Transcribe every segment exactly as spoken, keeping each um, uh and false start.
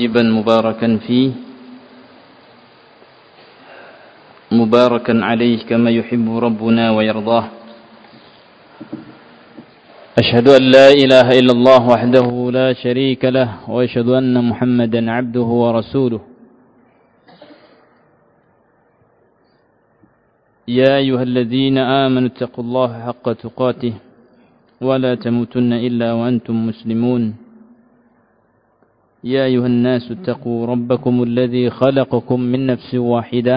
طيبا مباركا فيه مباركا عليه كما يحب ربنا ويرضاه. أشهد أن لا إله إلا الله وحده لا شريك له وأشهد أن محمدا عبده ورسوله. يا أيها الذين آمنوا اتقوا الله حق تقاته ولا تموتن إلا وأنتم مسلمون. يا أيها الناس اتقوا ربكم الذي خلقكم من نفس واحدة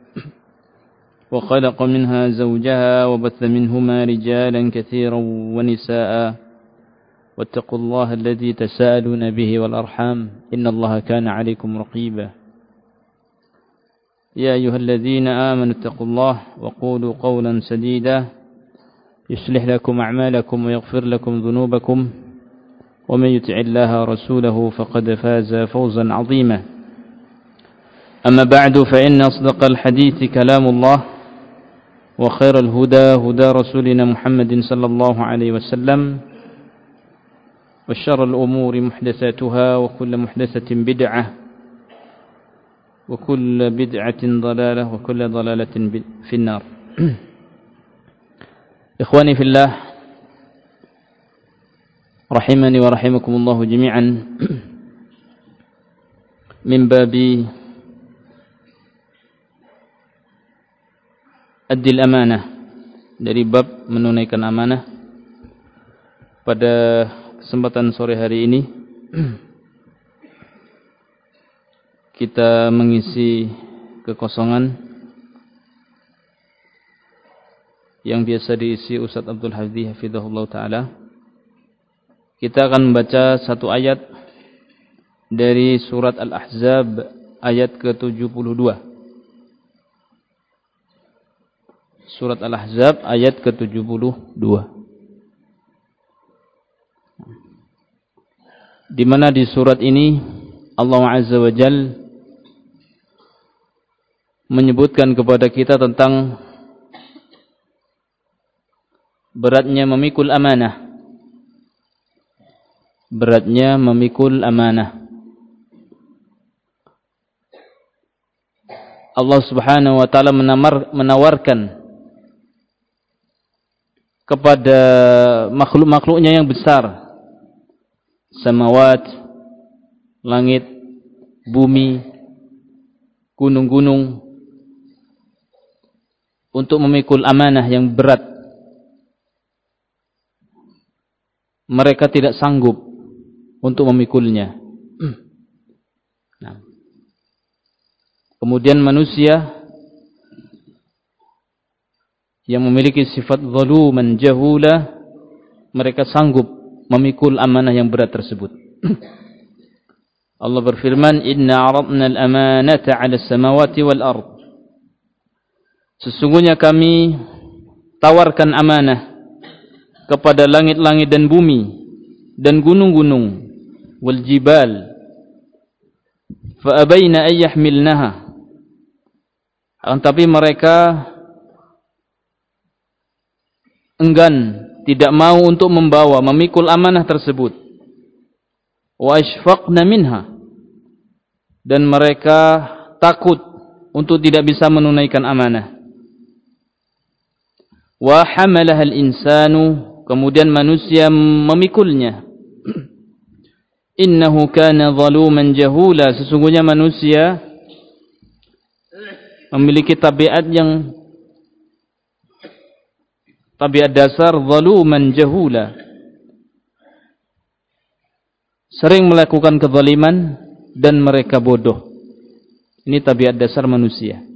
وخلق منها زوجها وبث منهما رجالا كثيرا ونساء واتقوا الله الذي تساءلون به والأرحام إن الله كان عليكم رقيبا. يا أيها الذين آمنوا اتقوا الله وقولوا قولا سديدا يصلح لكم أعمالكم ويغفر لكم ذنوبكم ومن يطع الله ورسوله فقد فاز فوزا عظيما. أما بعد فإن أصدق الحديث كلام الله وخير الهدى هدى رسولنا محمد صلى الله عليه وسلم وشر الأمور محدثاتها وكل محدثة بدعة وكل بدعة ضلالة وكل ضلالة في النار. إخواني في الله رحمني ورحمكم الله جميعا. من باب Adil amanah, dari bab menunaikan amanah. Pada kesempatan sore hari ini kita mengisi kekosongan yang biasa diisi Ustaz Abdul Hadi hafizahullah ta'ala. Kita akan membaca satu ayat dari surat Al-Ahzab ayat ke tujuh puluh dua. Surat Al-Ahzab ayat ke tujuh puluh dua. Di mana di surat ini Allah Azza wa Jalla menyebutkan kepada kita tentang beratnya memikul amanah. Beratnya memikul amanah. Allah Subhanahu wa taala menamar, menawarkan kepada makhluk-makhluknya yang besar, samawat, langit, bumi, gunung-gunung, untuk memikul amanah yang berat. Mereka tidak sanggup untuk memikulnya. Nah. Kemudian manusia yang memiliki sifat zaluman jahula, mereka sanggup memikul amanah yang berat tersebut. Allah berfirman, "Inna 'aradna al-amanata 'ala as-samawati wal ard." Sesungguhnya kami tawarkan amanah kepada langit-langit dan bumi dan gunung-gunung, wal jibal, fa abaina ay yahmilnaha. Tapi mereka enggan, tidak mau untuk membawa, memikul amanah tersebut. Wa ashfaqna minha, dan mereka takut untuk tidak bisa menunaikan amanah. Wa hamalaha al-insanu, kemudian manusia memikulnya. Innahu kana zaluman jahula, sesungguhnya manusia memiliki tabiat yang tabiat dasar zaluman jahula, sering melakukan kezaliman dan mereka bodoh. Ini tabiat dasar manusia.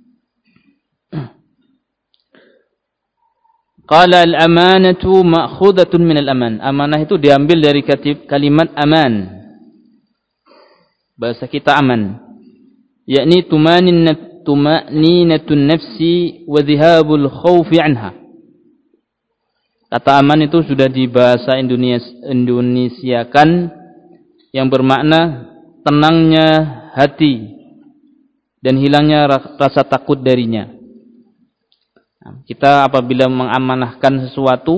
Qala al-amanatu ma'khudatun min al-aman. Amanah itu diambil dari kalimat aman. Bahasa kita aman, yakni tumaninat tumaninatun nafsi wa dhihabul khawfi anha. Kata aman itu sudah dibahasa Indonesiakan, yang bermakna tenangnya hati dan hilangnya rasa takut darinya. Nah, kita apabila mengamanahkan sesuatu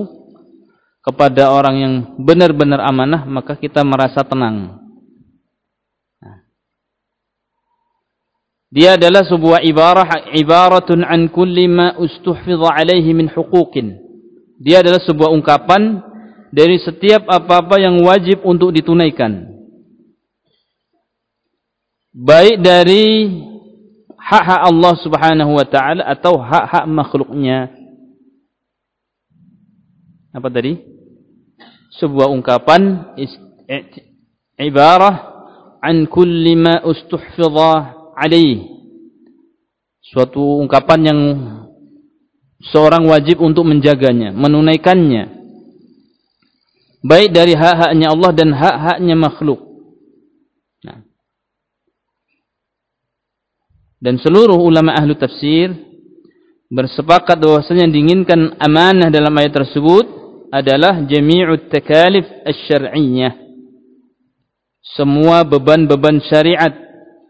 kepada orang yang benar-benar amanah, maka kita merasa tenang. Dia adalah sebuah ibarah, ibaratun an kulli ma ustuhfidha alaihi min huquqin. Dia adalah sebuah ungkapan dari setiap apa-apa yang wajib untuk ditunaikan. Baik dari hak-hak Allah Subhanahu wa taala atau hak-hak makhluknya. Apa tadi? Sebuah ungkapan ibarah an kulli ma ustuhfidha alaih, suatu ungkapan yang seorang wajib untuk menjaganya, menunaikannya, baik dari hak-haknya Allah dan hak-haknya makhluk. Nah. Dan seluruh ulama ahlu tafsir bersepakat bahwasanya diinginkan amanah dalam ayat tersebut adalah jami'ut takalif asy-syar'iyyah, semua beban-beban syariat,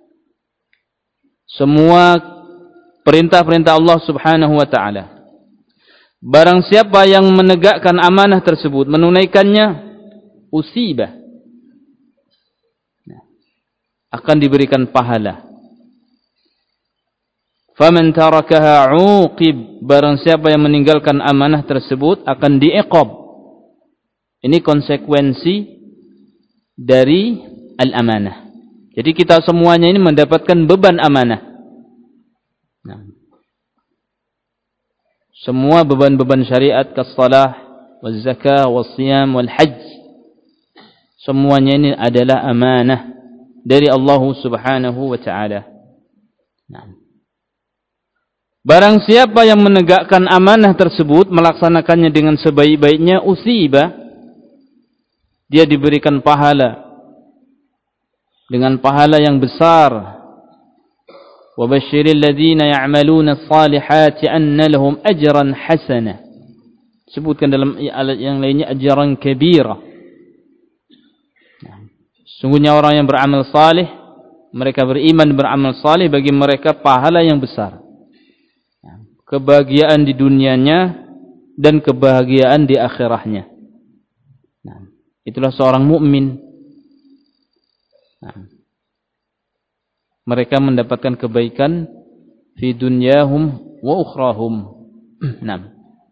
semua perintah-perintah Allah Subhanahu wa taala. Barang siapa yang menegakkan amanah tersebut, menunaikannya, usibah, akan diberikan pahala. Faman tarakaha 'uqib, barang siapa yang meninggalkan amanah tersebut akan diiqab. Ini konsekuensi dari al-amanah. Jadi kita semuanya ini mendapatkan beban amanah. Nah. Semua beban-beban syariat, kas-salah, waz-zakah, was-siyam, wal-hajj, semuanya ini adalah amanah dari Allah Subhanahu wa taala. Nah. Barang siapa yang menegakkan amanah tersebut, melaksanakannya dengan sebaik-baiknya, usiba, dia diberikan pahala, dengan pahala yang besar. Wa basyiril ladzina ya'maluna as-salihati anna lahum ajran hasana. Sebutkan dalam ayat yang lainnya ajran kabira. Sungguhnya orang yang beramal salih, mereka beriman beramal salih, bagi mereka pahala yang besar. Kebahagiaan di dunianya dan kebahagiaan di akhirahnya. Nah, itulah seorang mukmin. Nah, mereka mendapatkan kebaikan fi dunyahum wa ukhrahum. Nah.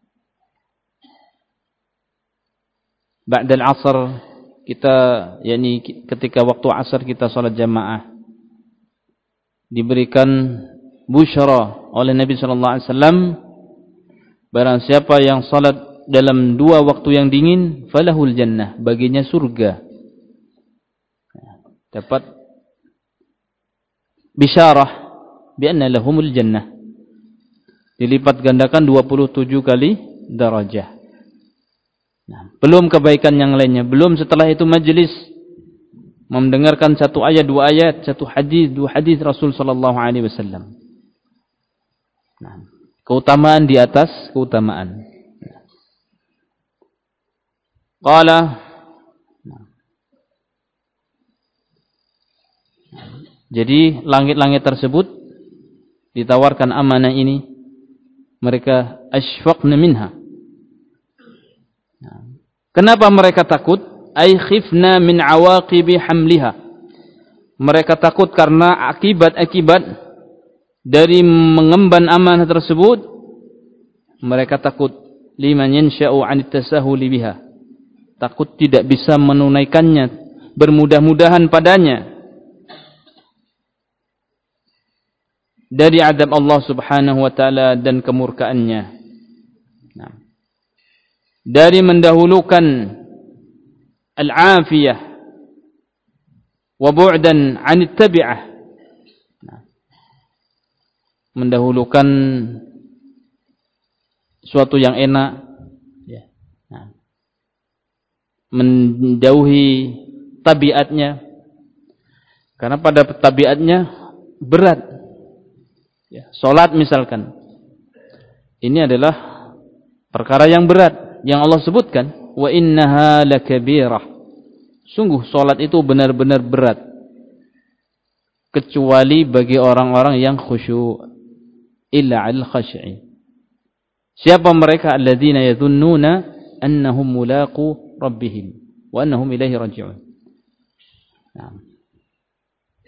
Ba'da al-'asr kita, yakni ketika waktu asar kita salat jamaah, diberikan busyara oleh Nabi sallallahu alaihi wasallam, barang siapa yang salat dalam dua waktu yang dingin, falahul jannah, baginya surga. Dapat bisyarah bi anna lahumul jannah, dilipat gandakan dua puluh tujuh kali darajah. Nah, belum kebaikan yang lainnya, belum setelah itu majelis mendengarkan satu ayat, dua ayat, satu hadis, dua hadis Rasul sallallahu alaihi wasallam. Nah, keutamaan di atas keutamaan. Qala, jadi langit-langit tersebut ditawarkan amanah ini, mereka asfaqna minha. Kenapa mereka takut? Ay khifna min awaqibi hamliha. Mereka takut karena akibat-akibat dari mengemban amanah tersebut. Mereka takut liman yansha'u 'anit tasahuli biha. Takut tidak bisa menunaikannya, bermudah-mudahan padanya dari azab Allah Subhanahu wa taala dan kemurkaannya. Nah, dari mendahulukan al-afiyah wa bu'dan 'anit tabi'ah. Nah, mendahulukan suatu yang enak, ya. Nah, menjauhi tabiatnya, karena pada tabiatnya berat. Ya, salat misalkan, ini adalah perkara yang berat yang Allah sebutkan, wa innaha lakabirah. Sungguh salat itu benar-benar berat, kecuali bagi orang-orang yang khusyuk, illa al-khashi'in. Siapa mereka? Alladzina yadhunnuna annahum mulaqu rabbihim wa annahum ilaihi raji'un. Nah,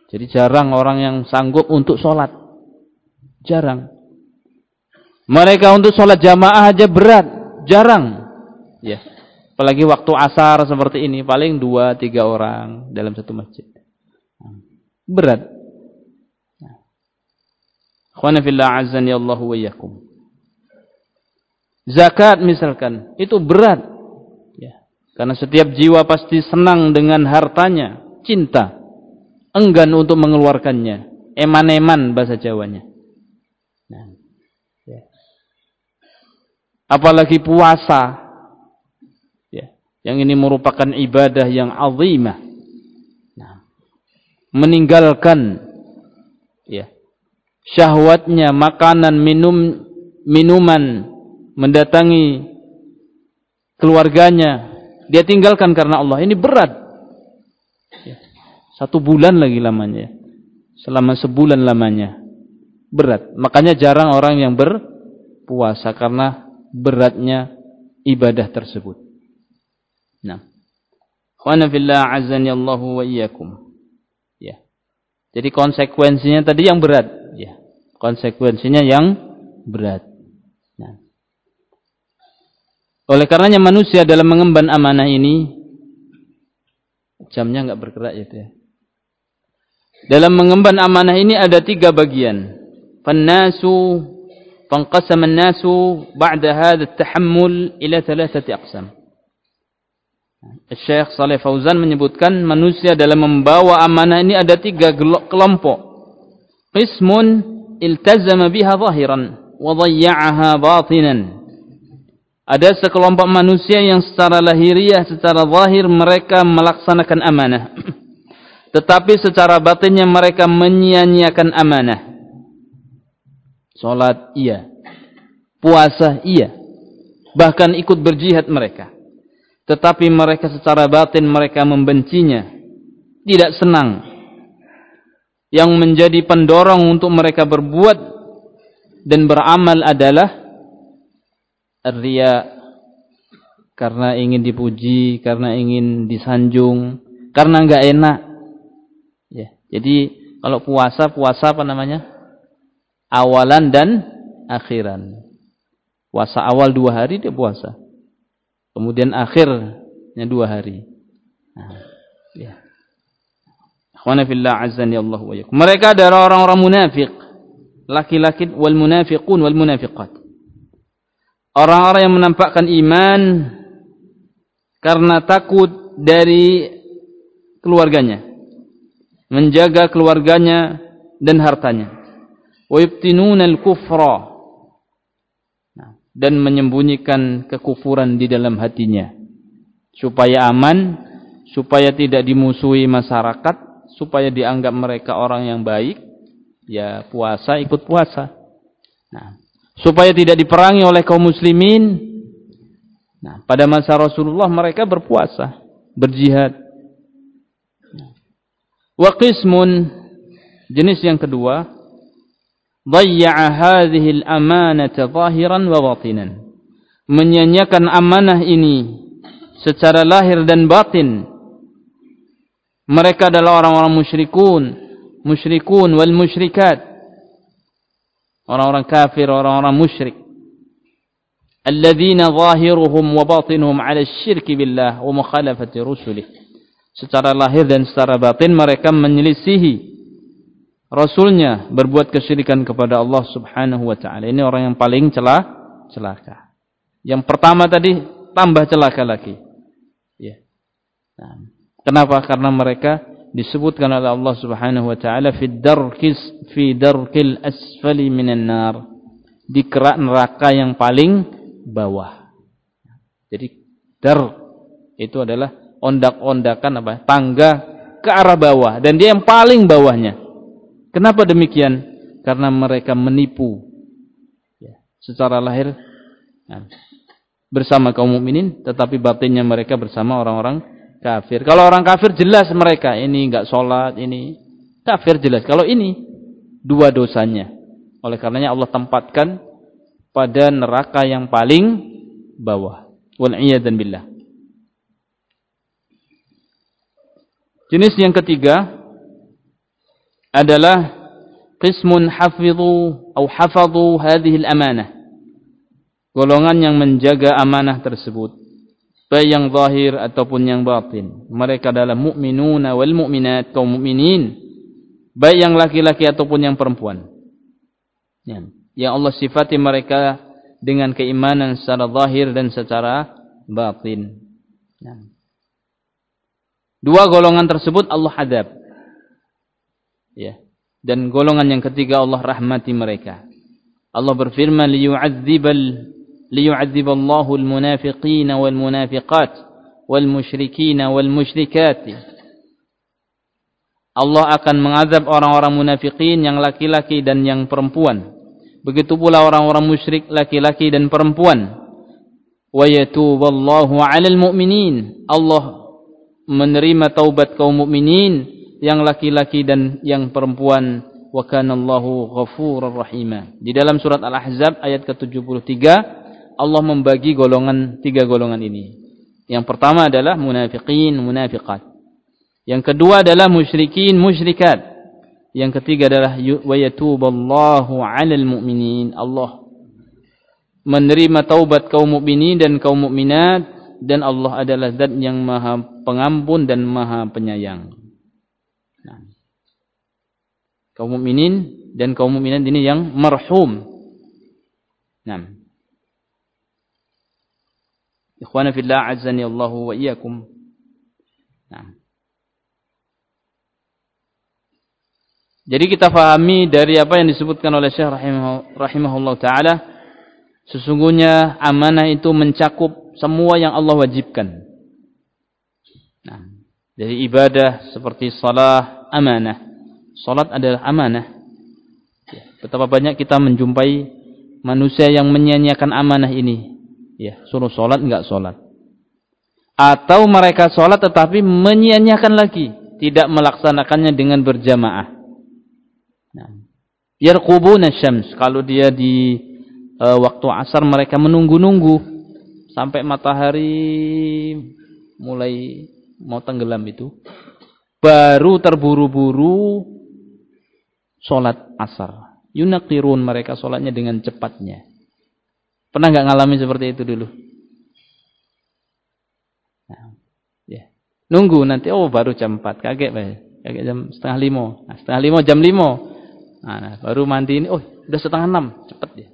Jadi jarang orang yang sanggup untuk sholat. Jarang. Mereka untuk sholat jamaah aja berat. Jarang. Ya. Apalagi waktu asar seperti ini. Paling dua, tiga orang dalam satu masjid. Berat. Akhwana fillah azani Allahu wa iyyakum. Zakat misalkan. Itu berat. Ya. Karena setiap jiwa pasti senang dengan hartanya. Cinta. Enggan untuk mengeluarkannya. Eman-eman bahasa Jawanya. Nah, ya. Apalagi puasa, ya, yang ini merupakan ibadah yang azimah. Nah, meninggalkan, ya, syahwatnya, makanan, minum, minuman, mendatangi keluarganya, dia tinggalkan karena Allah. Ini berat. Ya. Satu bulan lagi lamanya, selama sebulan lamanya. Berat. Makanya jarang orang yang berpuasa karena beratnya ibadah tersebut. Nah. Khana fillah azani Allahu wa iyyakum. Ya. Jadi konsekuensinya tadi yang berat, ya. Konsekuensinya yang berat. Nah. Oleh karenanya manusia dalam mengemban amanah ini, jamnya enggak bergerak ya, ya. Dalam mengemban amanah ini ada tiga bagian. فالناس فانقسم الناس بعد هذا التحمل إلى ثلاثة أقسام. Syekh Shalih Fauzan menyebutkan manusia dalam membawa amanah ini ada tiga kelompok. Qismun iltazama biha zahiran wa dhayya'aha batinan. Ada sekelompok manusia yang secara lahiriah, secara zahir mereka melaksanakan amanah. Tetapi secara batinnya mereka menyia-nyiakan amanah. Salat iya, puasa iya, bahkan ikut berjihad mereka. Tetapi mereka secara batin mereka membencinya, tidak senang. Yang menjadi pendorong untuk mereka berbuat dan beramal adalah riya, karena ingin dipuji, karena ingin disanjung, karena enggak enak. Ya, jadi kalau puasa puasa apa namanya? Awalan dan akhiran. Puasa awal dua hari dia puasa. Kemudian akhirnya dua hari. Nah, ya. Akhwana fillah azzani Allah wa iyyakum. Mereka adalah orang-orang munafik. Laki-laki wal munafiqun wal munafiqat. Orang-orang yang menampakkan iman karena takut dari keluarganya. Menjaga keluarganya dan hartanya. وَيُبْتِنُونَ الْكُفْرَ, dan menyembunyikan kekufuran di dalam hatinya supaya aman, supaya tidak dimusuhi masyarakat, supaya dianggap mereka orang yang baik, ya puasa ikut puasa. Nah, supaya tidak diperangi oleh kaum muslimin. Nah, pada masa Rasulullah mereka berpuasa, berjihad. Wa qismun, jenis yang kedua, dhayya'a hadhihi al-amanata zahiran wa batinan, menyanyiakan amanah ini secara lahir dan batin. Mereka adalah orang-orang musyrikun, musyrikun wal musyrikat, orang-orang kafir, orang-orang musyrik. Alladzina zahiruhum wa batinuhum 'ala asy-syirki billah wa mukhalafati rusulih. Secara lahir dan secara batin mereka menyelisihi Rasulnya, berbuat kesyirikan kepada Allah subhanahu wa ta'ala. Ini orang yang paling celah, celaka. Yang pertama tadi tambah celaka lagi. Ya. Nah, kenapa? Karena mereka disebutkan oleh Allah subhanahu wa ta'ala fi darkis fi darkil asfali minan nar, di kerak neraka yang paling bawah. Jadi dar itu adalah ondak-ondakan apa? Tangga ke arah bawah, dan dia yang paling bawahnya. Kenapa demikian? Karena mereka menipu, ya, secara lahir nah, bersama kaum mukminin, tetapi batinnya mereka bersama orang-orang kafir. Kalau orang kafir jelas mereka ini enggak sholat, ini kafir jelas. Kalau ini dua dosanya. Oleh karenanya Allah tempatkan pada neraka yang paling bawah. Wal iyadzan billah. Jenis yang ketiga, adalah qismun hafidhu atau hafadhu hadhihi al-amanah. Golongan yang menjaga amanah tersebut, baik yang zahir ataupun yang batin. Mereka adalah mu'minuna wal mu'minat, kaum mukminin, baik yang laki-laki ataupun yang perempuan. Ya. Yang Allah sifati mereka dengan keimanan secara zahir dan secara batin. Ya. Dua golongan tersebut Allah adab. Ya. Dan golongan yang ketiga Allah rahmati mereka. Allah berfirman liyu'adzibal liyu'adziballahu al-munafiqina wal munafiqat wal musyrikina wal musyrikat. Allah akan mengazab orang-orang munafikin yang laki-laki dan yang perempuan. Begitu pula orang-orang musyrik laki-laki dan perempuan. Wa yatuballahu 'alal mu'minin. Allah menerima taubat kaum mukminin yang laki-laki dan yang perempuan. Wa kana Allahu ghafurur rahima. Di dalam surat Al-Ahzab ayat ke tujuh puluh tiga Allah membagi golongan tiga golongan ini. Yang pertama adalah munafiqin, munafiqat. Yang kedua adalah musyrikin, musyrikat. Yang ketiga adalah wa yatuballahu 'alal mu'minin. Allah menerima taubat kaum mukminin dan kaum mukminat, dan Allah adalah zat yang maha pengampun dan maha penyayang. Nah, kaum mukminin dan kaum mukminat ini yang marhum. Nah, ikhwana fillah azzani Allahu wa iyyakum. Nah, jadi kita fahami dari apa yang disebutkan oleh Syekh rahimahullah ta'ala, sesungguhnya amanah itu mencakup semua yang Allah wajibkan. Nah, dari ibadah seperti salat amanah. Salat adalah amanah. Ya, betapa banyak kita menjumpai manusia yang menyia-nyiakan amanah ini. Ya, suruh salat enggak salat. Atau mereka salat tetapi menyia-nyiakan lagi, tidak melaksanakannya dengan berjamaah. Nah, yarqubuna syams, kalau dia di uh, waktu asar mereka menunggu-nunggu sampai matahari mulai mau tenggelam itu, baru terburu-buru salat asar. Yunaqirun, mereka salatnya dengan cepatnya. Pernah enggak ngalami seperti itu dulu? Nah, ya. Nunggu nanti, oh baru jam empat, kaget Pak. Kaget jam setengah lima. Nah, setengah lima jam lima. Nah, baru mandi ini, oh udah setengah enam, cepat dia.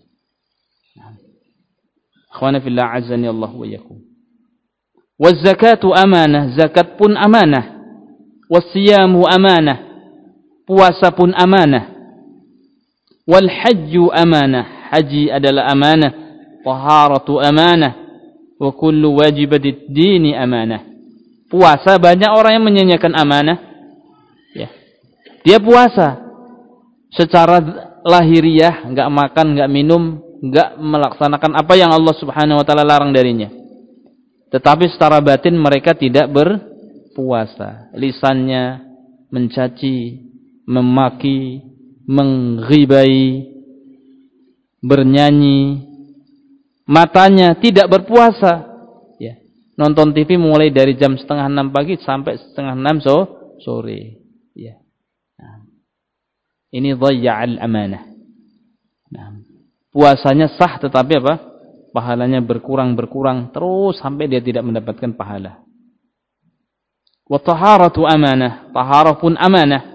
Akhwana fillah azzani Allah wa iyyakum. Waz zakatu amanah, zakat pun amanah. Was siyamu amanah, puasa pun amanah. Wal hajju amanah, haji adalah amanah. Taharatu amanah, wa kullu wajibatid dini amanah. Puasa, banyak orang yang menyanyiakan amanah. Ya. Dia puasa secara lahiriah, enggak makan, enggak minum, enggak melaksanakan apa yang Allah Subhanahu wa taala larang darinya. Tetapi secara batin mereka tidak berpuasa. Lisannya mencaci, memaki, mengghibai, bernyanyi. Matanya tidak berpuasa. Ya. Nonton T V mulai dari jam setengah enam pagi sampai setengah enam sore. Ya. Nah. Ini dhayya'al amanah. Nah, puasanya sah tetapi apa? Pahalanya berkurang-berkurang terus sampai dia tidak mendapatkan pahala. Wa taharatu amanah, taharah pun amanah.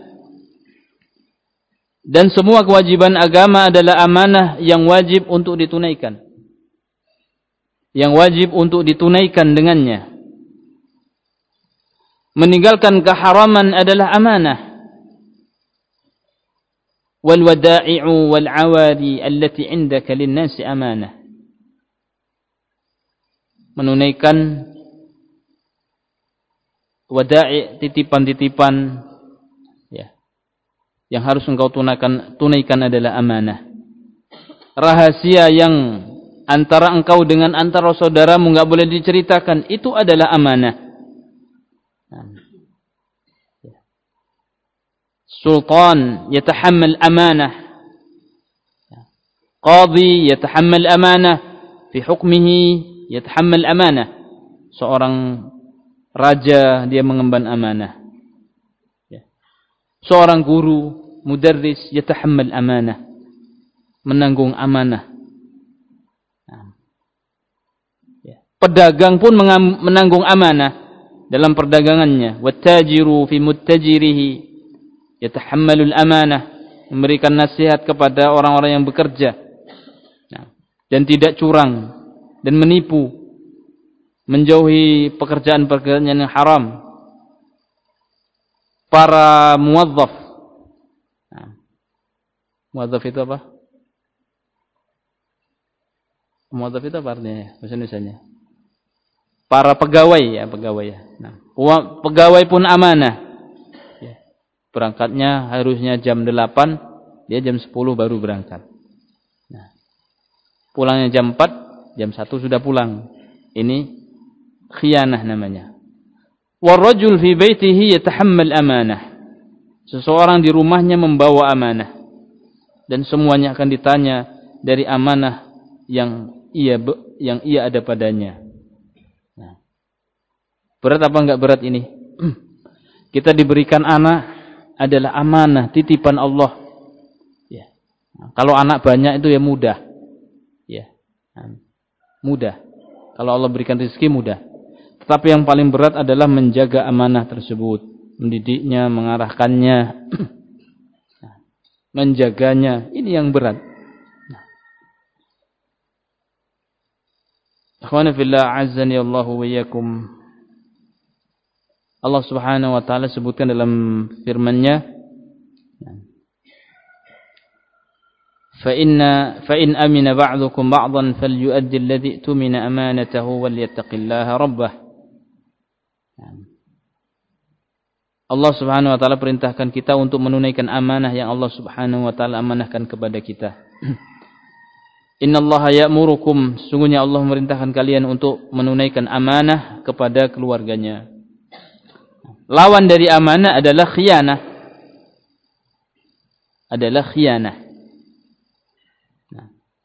Dan semua kewajiban agama adalah amanah yang wajib untuk ditunaikan. Yang wajib untuk ditunaikan dengannya. Meninggalkan keharaman adalah amanah. والودائع والعواري التي عندك للناس أمانة. Menunaikan wada'i, titipan-titipan ya, yang harus engkau tunaikan, tunaikan adalah amanah. Rahasia yang antara engkau dengan antara saudaramu enggak boleh diceritakan, itu adalah amanah. Sultan yatahammal amanah, qadhi yatahammal amanah, fi hukmihi yatahammal amanah. Seorang raja dia mengemban amanah. Seorang guru mudarris yatahammal amanah, menanggung amanah. Pedagang pun menanggung amanah dalam perdagangannya. Wattajiru fi muttajirihi yatahammalul amanah, memberikan nasihat kepada orang-orang yang bekerja. Nah, dan tidak curang dan menipu, menjauhi pekerjaan-pekerjaan yang haram. Para muwazzaf. Nah, muwazzaf itu apa? Muwazzaf itu apa artinya? Bahasa Indonesianya? Para pegawai ya, pegawai ya. Nah, pegawai pun amanah. Ya. Berangkatnya harusnya jam delapan, dia jam sepuluh baru berangkat. Nah, pulangnya jam empat, jam satu sudah pulang. Ini khianah namanya. Warrajul fi baitihi yatahammal amanah. Seseorang di rumahnya membawa amanah. Dan semuanya akan ditanya dari amanah yang ia yang ia ada padanya. Nah, berat apa enggak berat ini? Kita diberikan anak adalah amanah, titipan Allah. Ya. Nah, kalau anak banyak itu ya mudah. Ya. Nah, mudah. Kalau Allah berikan rezeki mudah. Tetapi yang paling berat adalah menjaga amanah tersebut, mendidiknya, mengarahkannya, menjaganya. Ini yang berat. Akhwana fillah, azzani Allahu wa iyyakum. Allah Subhanahu wa taala sebutkan dalam firman-Nya, fa inna fa in amina ba'dukum ba'dhan falyu'addi alladhi tumina amanatahu walyattaqillaha rabbah. Allah Subhanahu wa taala perintahkan kita untuk menunaikan amanah yang Allah Subhanahu wa taala amanahkan kepada kita. Innallaha ya'murukum, sungguhnya Allah memerintahkan kalian untuk menunaikan amanah kepada keluarganya. Lawan dari amanah adalah khianah. Adalah khianah. Nah,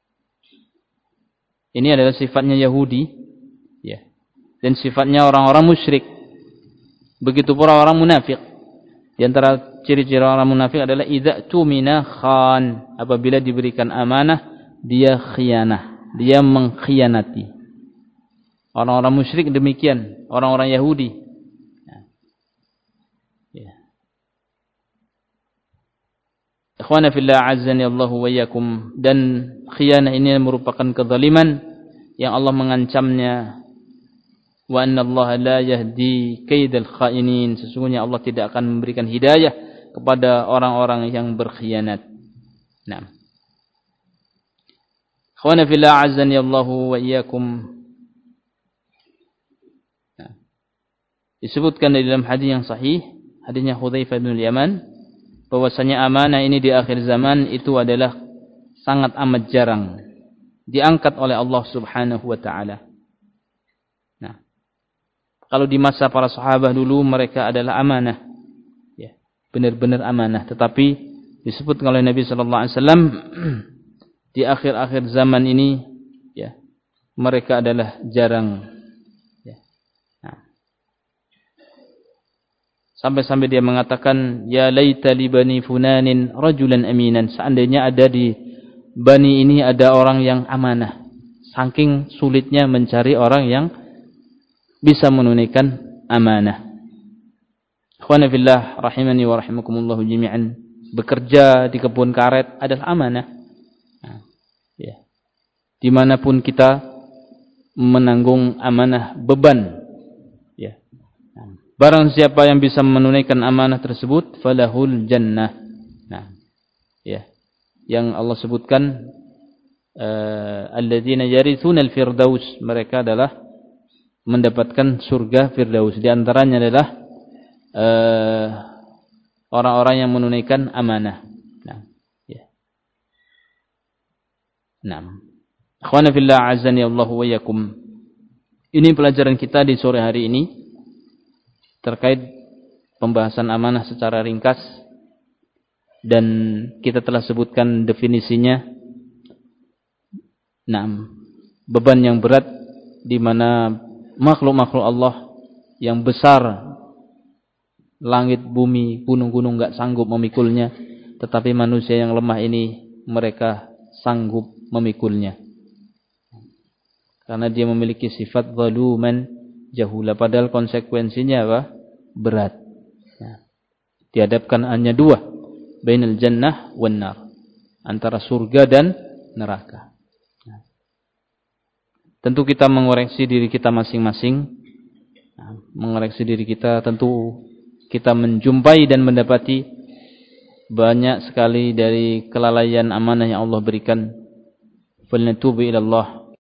ini adalah sifatnya Yahudi, ya. Dan sifatnya orang-orang musyrik. Begitu pula orang munafik. Di antara ciri-ciri orang munafik adalah idza tumina khan, apabila diberikan amanah dia khianah, dia mengkhianati. Orang-orang musyrik demikian, orang-orang Yahudi. Ya. Ikhwana fillah, azzani Allahu wa iyyakum. Dan khianah ini merupakan kezaliman yang Allah mengancamnya. Wa anna Allah la yahdi kaidal khainin, sesungguhnya Allah tidak akan memberikan hidayah kepada orang-orang yang berkhianat. Naam. Ikhwana fillah, azzani Allahu wa iyyakum. Nah, disebutkan di dalam hadis yang sahih, hadisnya Hudzaifah bin Yaman, bahwasanya amanah ini di akhir zaman itu adalah sangat amat jarang diangkat oleh Allah Subhanahu wa taala. Nah, kalau di masa para sahabat dulu mereka adalah amanah, ya, benar-benar amanah. Tetapi disebut oleh Nabi Sallallahu Alaihi Wasallam di akhir-akhir zaman ini, ya, mereka adalah jarang. Ya. Nah. Sampai-sampai dia mengatakan, ya laita li bani funanin rajulan aminan. Seandainya ada di bani ini ada orang yang amanah. Saking sulitnya mencari orang yang bisa menunaikan amanah. Ikhwana fillah rahimani wa rahimakumullah jami'an. Bekerja di kebun karet adalah amanah. Nah, ya. Dimanapun kita menanggung amanah beban. Ya. Nah, barang siapa yang bisa menunaikan amanah tersebut, falahul jannah. Nah, ya. Yang Allah sebutkan, uh, alladzina yarithuna al-firdaus, mereka adalah mendapatkan surga Firdaus. Di antaranya adalah uh, orang-orang yang menunaikan amanah. Nah, ya. Naam. Akhwana fillah, azani Allahu wa iyyakum. Ini pelajaran kita di sore hari ini terkait pembahasan amanah secara ringkas, dan kita telah sebutkan definisinya. Naam. Beban yang berat di mana makhluk-makhluk Allah yang besar, langit, bumi, gunung-gunung enggak sanggup memikulnya, tetapi manusia yang lemah ini mereka sanggup memikulnya. Karena dia memiliki sifat zaluman jahula, padahal konsekuensinya apa? Berat. Nah, dihadapkan hanya dua, bainal jannah wan nar, antara surga dan neraka. Nah, tentu kita mengoreksi diri kita masing-masing. Nah, mengoreksi diri kita, tentu kita menjumpai dan mendapati banyak sekali dari kelalaian amanah yang Allah berikan. Falnatubu ila Allah